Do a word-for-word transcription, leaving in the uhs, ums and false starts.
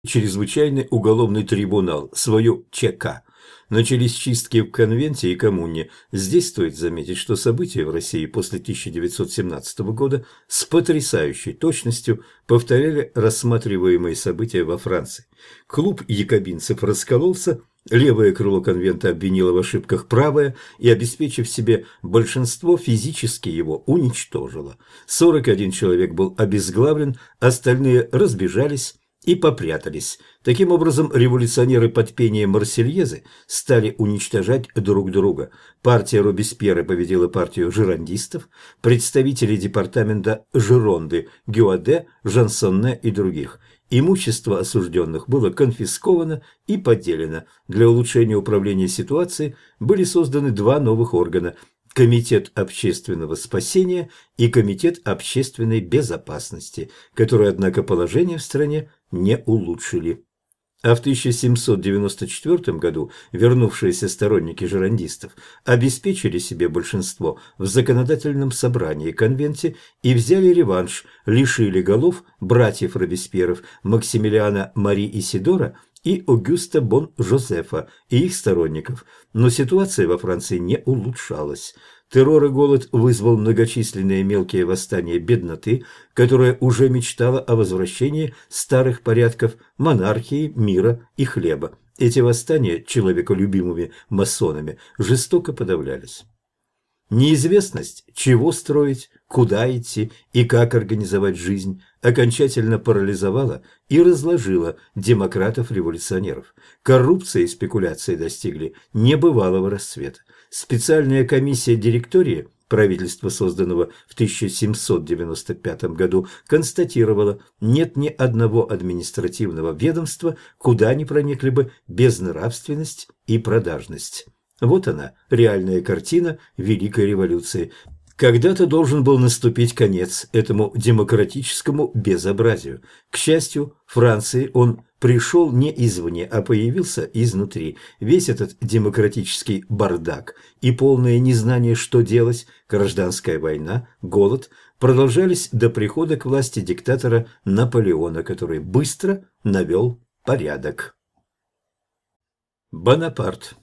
Чрезвычайный уголовный трибунал, свою ЧК. Начались чистки в конвенте и коммуне. Здесь стоит заметить, что события в России после тысяча девятьсот семнадцатого года с потрясающей точностью повторяли рассматриваемые события во Франции. Клуб якобинцев раскололся, левое крыло конвента обвинило в ошибках правое и, обеспечив себе большинство, физически его уничтожило. сорок один человек был обезглавлен, остальные разбежались и попрятались. Таким образом, революционеры под пение Марсельезы стали уничтожать друг друга. Партия Робеспьера победила партию жирандистов, представители департамента Жиронды, Гюаде, Жансонне и других. Имущество осужденных было конфисковано и поделено. Для улучшения управления ситуацией были созданы два новых органа – Комитет общественного спасения и Комитет общественной безопасности, которые, однако, положение в стране не улучшили. А в тысяча семьсот девяносто четвёртом году вернувшиеся сторонники жирандистов обеспечили себе большинство в законодательном собрании конвенте и взяли реванш, лишили голов братьев Робеспьеров Максимилиана Мари Исидора и Огюста Бон-Жозефа и их сторонников. Но ситуация во Франции не улучшалась. Террор и голод вызвал многочисленные мелкие восстания бедноты, которая уже мечтала о возвращении старых порядков монархии, мира и хлеба. Эти восстания человеколюбимыми масонами жестоко подавлялись. Неизвестность, чего строить, куда идти и как организовать жизнь, окончательно парализовала и разложила демократов-революционеров. Коррупция и спекуляции достигли небывалого расцвета. Специальная комиссия директории правительства, созданного в тысяча семьсот девяносто пятом году, констатировала, нет ни одного административного ведомства, куда не проникли бы безнравственность и продажность. Вот она, реальная картина Великой революции. Когда-то должен был наступить конец этому демократическому безобразию. К счастью, Франции он пришел не извне, а появился изнутри. Весь этот демократический бардак и полное незнание, что делать, гражданская война, голод, продолжались до прихода к власти диктатора Наполеона, который быстро навел порядок. Бонапарт.